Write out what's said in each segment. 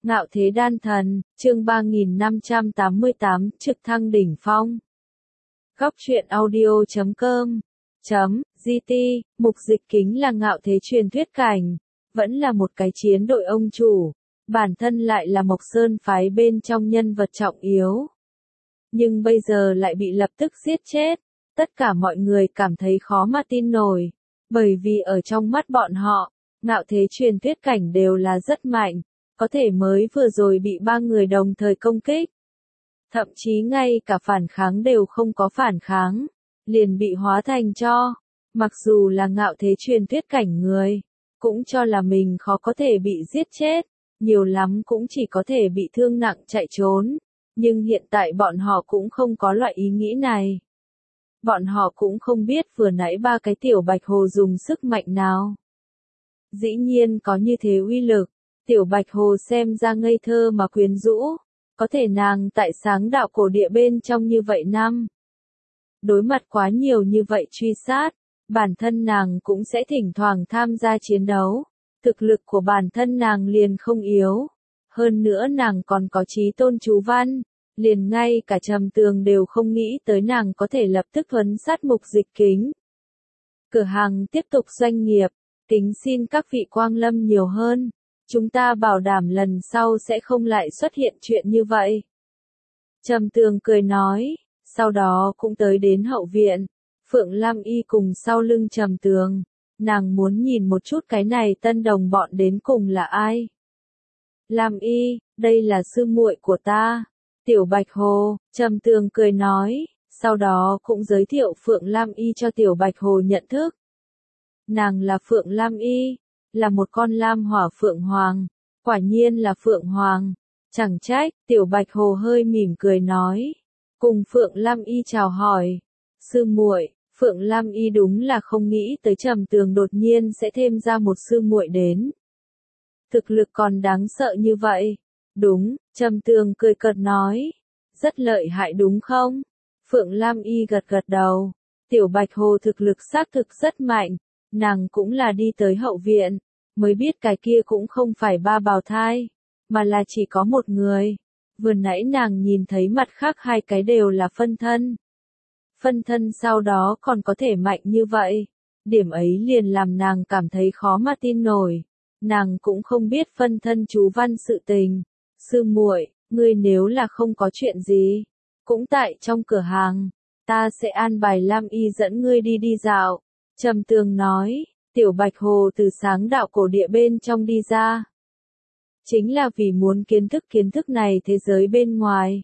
Ngạo thế đan thần, chương 3588, trực thăng đỉnh phong. Góc truyện audio.com GT, mục dịch kính là ngạo thế truyền thuyết cảnh, vẫn là một cái chiến đội ông chủ, bản thân lại là Mộc Sơn phái bên trong nhân vật trọng yếu. Nhưng bây giờ lại bị lập tức giết chết, tất cả mọi người cảm thấy khó mà tin nổi, bởi vì ở trong mắt bọn họ, ngạo thế truyền thuyết cảnh đều là rất mạnh, có thể mới vừa rồi bị 3 người đồng thời công kích. Thậm chí ngay cả phản kháng đều không có phản kháng, liền bị hóa thành tro. Mặc dù là ngạo thế truyền thuyết cảnh người, cũng cho là mình khó có thể bị giết chết, nhiều lắm cũng chỉ có thể bị thương nặng chạy trốn. Nhưng hiện tại bọn họ cũng không có loại ý nghĩ này. Bọn họ cũng không biết vừa nãy 3 cái tiểu bạch hồ dùng sức mạnh nào. Dĩ nhiên có như thế uy lực, tiểu bạch hồ xem ra ngây thơ mà quyến rũ, có thể nàng tại sáng đạo cổ địa bên trong như vậy năm. Đối mặt quá nhiều như vậy truy sát, bản thân nàng cũng sẽ thỉnh thoảng tham gia chiến đấu, thực lực của bản thân nàng liền không yếu. Hơn nữa nàng còn có chí tôn chú văn, liền ngay cả Trầm Tường đều không nghĩ tới nàng có thể lập tức thuấn sát mục dịch kính. Cửa hàng tiếp tục doanh nghiệp, kính xin các vị quang lâm nhiều hơn, chúng ta bảo đảm lần sau sẽ không lại xuất hiện chuyện như vậy. Trầm Tường cười nói, sau đó cũng tới đến hậu viện, Phượng Lam Y cùng sau lưng Trầm Tường, nàng muốn nhìn một chút cái này tân đồng bọn đến cùng là ai. Lam Y, đây là sư muội của ta, Tiểu Bạch Hồ, Trầm Tường cười nói, sau đó cũng giới thiệu Phượng Lam Y cho Tiểu Bạch Hồ nhận thức. Nàng là Phượng Lam Y, là một con lam hỏa phượng hoàng, quả nhiên là phượng hoàng, chẳng trách. Tiểu Bạch Hồ hơi mỉm cười nói, cùng Phượng Lam Y chào hỏi, sư muội. Phượng Lam Y đúng là không nghĩ tới Trầm Tường đột nhiên sẽ thêm ra một sư muội đến. Thực lực còn đáng sợ như vậy. Đúng, Trầm Tường cười cợt nói, rất lợi hại đúng không? Phượng Lam Y gật gật đầu, Tiểu Bạch Hồ thực lực xác thực rất mạnh, nàng cũng là đi tới hậu viện, mới biết cái kia cũng không phải 3 bào thai, mà là chỉ có một người. Vừa nãy nàng nhìn thấy mặt khác 2 cái đều là phân thân. Phân thân sau đó còn có thể mạnh như vậy, điểm ấy liền làm nàng cảm thấy khó mà tin nổi. Nàng cũng không biết phân thân chú văn sự tình. Sư muội, ngươi nếu là không có chuyện gì, cũng tại trong cửa hàng, ta sẽ an bài Lam Y dẫn ngươi đi đi dạo. Trầm Tường nói, Tiểu Bạch Hồ từ sáng đạo cổ địa bên trong đi ra. Chính là vì muốn kiến thức này thế giới bên ngoài.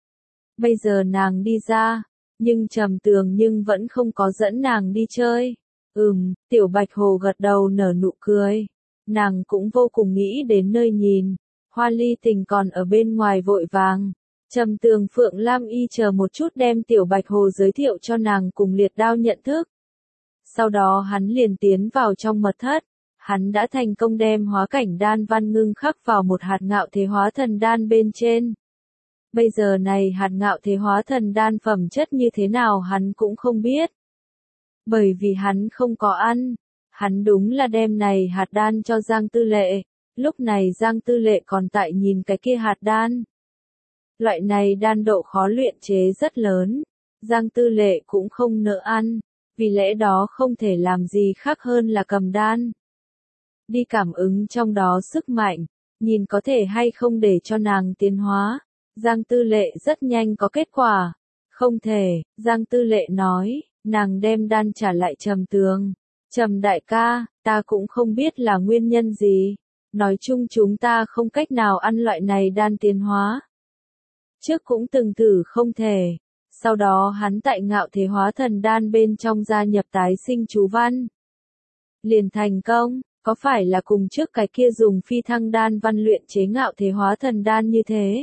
Bây giờ nàng đi ra, nhưng Trầm Tường nhưng vẫn không có dẫn nàng đi chơi. Tiểu Bạch Hồ gật đầu nở nụ cười. Nàng cũng vô cùng nghĩ đến nơi nhìn. Hoa Ly Tình còn ở bên ngoài vội vàng. Trầm Tường Phượng Lam Y chờ một chút đem Tiểu Bạch Hồ giới thiệu cho nàng cùng liệt đao nhận thức. Sau đó hắn liền tiến vào trong mật thất. Hắn đã thành công đem hóa cảnh đan văn ngưng khắc vào một hạt ngạo thế hóa thần đan bên trên. Bây giờ này hạt ngạo thế hóa thần đan phẩm chất như thế nào hắn cũng không biết. Bởi vì hắn không có ăn. Hắn đúng là đem này hạt đan cho Giang Tư Lệ. Lúc này Giang Tư Lệ còn tại nhìn cái kia hạt đan. Loại này đan độ khó luyện chế rất lớn. Giang Tư Lệ cũng không nỡ ăn. Vì lẽ đó không thể làm gì khác hơn là cầm đan. Đi cảm ứng trong đó sức mạnh. Nhìn có thể hay không để cho nàng tiến hóa. Giang Tư Lệ rất nhanh có kết quả. Không thể, Giang Tư Lệ nói, nàng đem đan trả lại Trầm Tường. Trầm đại ca, ta cũng không biết là nguyên nhân gì. Nói chung chúng ta không cách nào ăn loại này đan tiến hóa. Trước cũng từng thử không thể. Sau đó hắn tại ngạo thế hóa thần đan bên trong gia nhập tái sinh chú văn. Liền thành công, có phải là cùng trước cái kia dùng phi thăng đan văn luyện chế ngạo thế hóa thần đan như thế?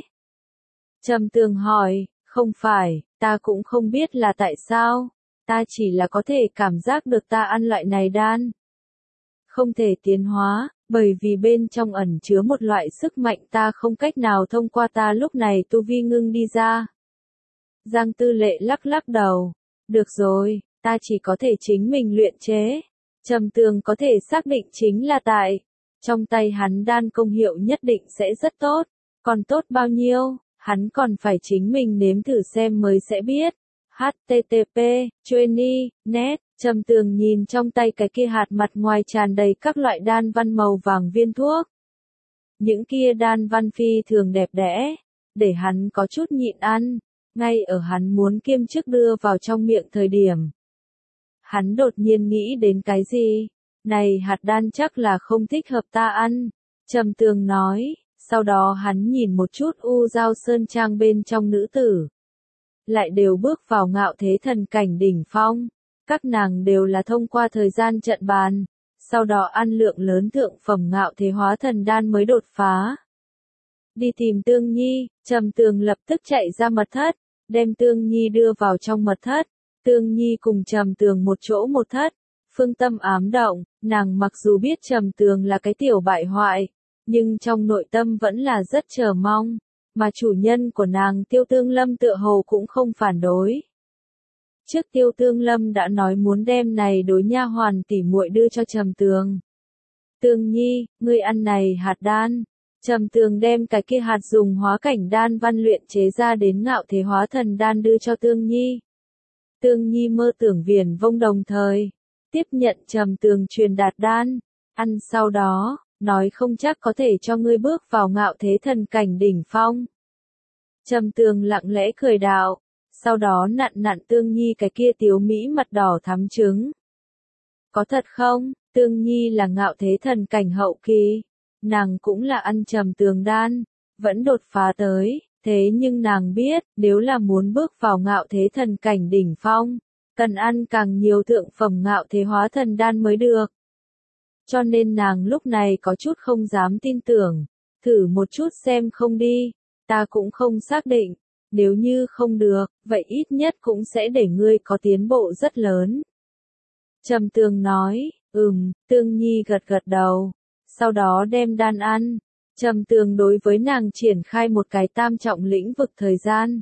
Trầm Tường hỏi, không phải, ta cũng không biết là tại sao, ta chỉ là có thể cảm giác được ta ăn loại này đan. Không thể tiến hóa, bởi vì bên trong ẩn chứa một loại sức mạnh ta không cách nào thông qua ta lúc này tu vi ngưng đi ra. Giang Tư Lệ lắc lắc đầu, được rồi, ta chỉ có thể chính mình luyện chế. Trầm Tường có thể xác định chính là tại Trong tay hắn đan công hiệu nhất định sẽ rất tốt, còn tốt bao nhiêu, hắn còn phải chính mình nếm thử xem mới sẽ biết. http net. Trầm Tường nhìn trong tay cái kia hạt mặt ngoài tràn đầy các loại đan văn màu vàng viên thuốc. Những kia đan văn phi thường đẹp đẽ, để hắn có chút nhịn ăn, ngay ở hắn muốn kiêm chức đưa vào trong miệng thời điểm. Hắn đột nhiên nghĩ đến cái gì? Này hạt đan chắc là không thích hợp ta ăn, Trầm Tường nói, sau đó hắn nhìn một chút U Giao Sơn Trang bên trong nữ tử. Lại đều bước vào ngạo thế thần cảnh đỉnh phong, các nàng đều là thông qua thời gian trận bàn, sau đó ăn lượng lớn thượng phẩm ngạo thế hóa thần đan mới đột phá. Đi tìm Tương Nhi, Trầm Tường lập tức chạy ra mật thất, đem Tương Nhi đưa vào trong mật thất. Tương Nhi cùng Trầm Tường một chỗ một thất, phương tâm ám động, nàng mặc dù biết Trầm Tường là cái tiểu bại hoại, nhưng trong nội tâm vẫn là rất chờ mong, mà chủ nhân của nàng Tiêu Tương Lâm tựa hồ cũng không phản đối. Trước Tiêu Tương Lâm đã nói muốn đem này đối nha hoàn tỉ muội đưa cho Trầm Tường. Tương Nhi, ngươi ăn này hạt đan. Trầm Tường đem cái kia hạt dùng hóa cảnh đan văn luyện chế ra đến ngạo thế hóa thần đan đưa cho Tương Nhi. Tương Nhi mơ tưởng viển vông đồng thời, tiếp nhận Trầm Tường truyền đạt đan, ăn sau đó, nói không chắc có thể cho ngươi bước vào ngạo thế thần cảnh đỉnh phong. Trầm Tường lặng lẽ cười đạo, sau đó nặn nặn Tương Nhi cái kia tiếu mỹ mặt đỏ thắm trứng. Có thật không? Tương Nhi là ngạo thế thần cảnh hậu kỳ, nàng cũng là ăn Trầm Tường đan, vẫn đột phá tới, thế nhưng nàng biết, nếu là muốn bước vào ngạo thế thần cảnh đỉnh phong, cần ăn càng nhiều thượng phẩm ngạo thế hóa thần đan mới được. Cho nên nàng lúc này có chút không dám tin tưởng, thử một chút xem không đi, ta cũng không xác định, nếu như không được, vậy ít nhất cũng sẽ để ngươi có tiến bộ rất lớn. Trầm Tường nói, Tương Nhi gật gật đầu, sau đó đem đan ăn. Trầm Tường đối với nàng triển khai một cái tam trọng lĩnh vực thời gian.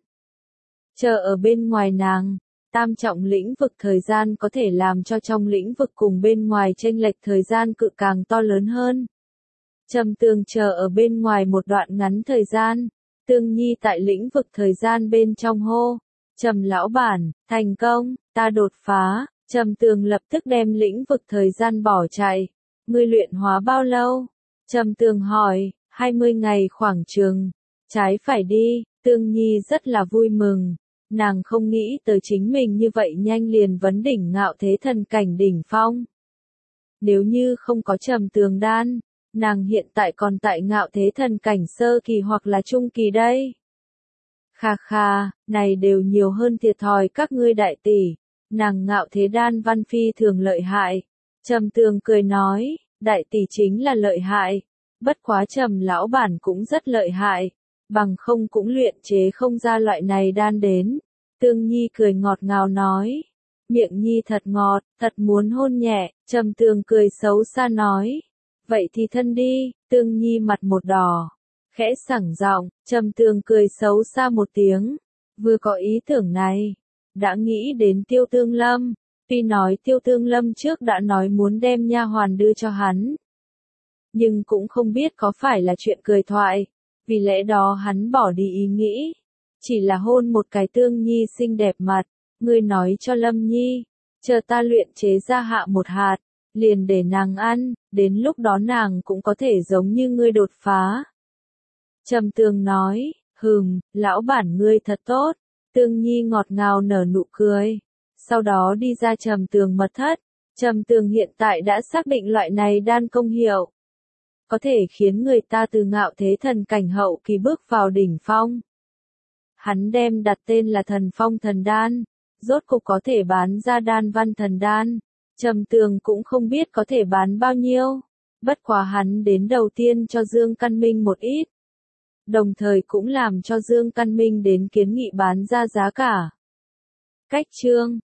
Chờ ở bên ngoài nàng, tam trọng lĩnh vực thời gian có thể làm cho trong lĩnh vực cùng bên ngoài chênh lệch thời gian cự càng to lớn hơn. Trầm Tường chờ ở bên ngoài một đoạn ngắn thời gian, Tương Nhi tại lĩnh vực thời gian bên trong hô, Trầm lão bản, thành công, ta đột phá. Trầm Tường lập tức đem lĩnh vực thời gian bỏ chạy. Ngươi luyện hóa bao lâu? Trầm Tường hỏi, 20 ngày khoảng chừng. Trái phải đi, Tương Nhi rất là vui mừng. Nàng không nghĩ tới chính mình như vậy nhanh liền vấn đỉnh ngạo thế thần cảnh đỉnh phong. Nếu như không có Trầm Tường đan, nàng hiện tại còn tại ngạo thế thần cảnh sơ kỳ hoặc là trung kỳ đây. Khà khà, này đều nhiều hơn thiệt thòi các ngươi đại tỷ. Nàng ngạo thế đan văn phi thường lợi hại. Trầm Tường cười nói, đại tỷ chính là lợi hại. Bất quá Trầm lão bản cũng rất lợi hại. Bằng không cũng luyện chế không ra loại này đan đến. Tương Nhi cười ngọt ngào nói. Miệng Nhi thật ngọt, thật muốn hôn nhẹ. Trầm Tường cười xấu xa nói. Vậy thì thân đi. Tương Nhi mặt một đỏ. Khẽ sảng giọng, Trầm Tường cười xấu xa một tiếng. Vừa có ý tưởng này, đã nghĩ đến Tiêu Tương Lâm, tuy nói Tiêu Tương Lâm trước đã nói muốn đem nha hoàn đưa cho hắn, nhưng cũng không biết có phải là chuyện cười thoại, vì lẽ đó hắn bỏ đi ý nghĩ, chỉ là hôn một cái Tương Nhi xinh đẹp mặt, ngươi nói cho Lâm Nhi, chờ ta luyện chế ra hạ một hạt, liền để nàng ăn, đến lúc đó nàng cũng có thể giống như ngươi đột phá. Trầm Tường nói, lão bản ngươi thật tốt. Tương Nhi ngọt ngào nở nụ cười, sau đó đi ra Trầm Tường mật thất. Trầm Tường hiện tại đã xác định loại này đan công hiệu, có thể khiến người ta từ ngạo thế thần cảnh hậu kỳ bước vào đỉnh phong. Hắn đem đặt tên là Thần Phong Thần Đan, rốt cục có thể bán ra đan văn thần đan. Trầm Tường cũng không biết có thể bán bao nhiêu, bất quá hắn đến đầu tiên cho Dương Căn Minh một ít. Đồng thời cũng làm cho Dương Căn Minh đến kiến nghị bán ra giá cả. Cách chương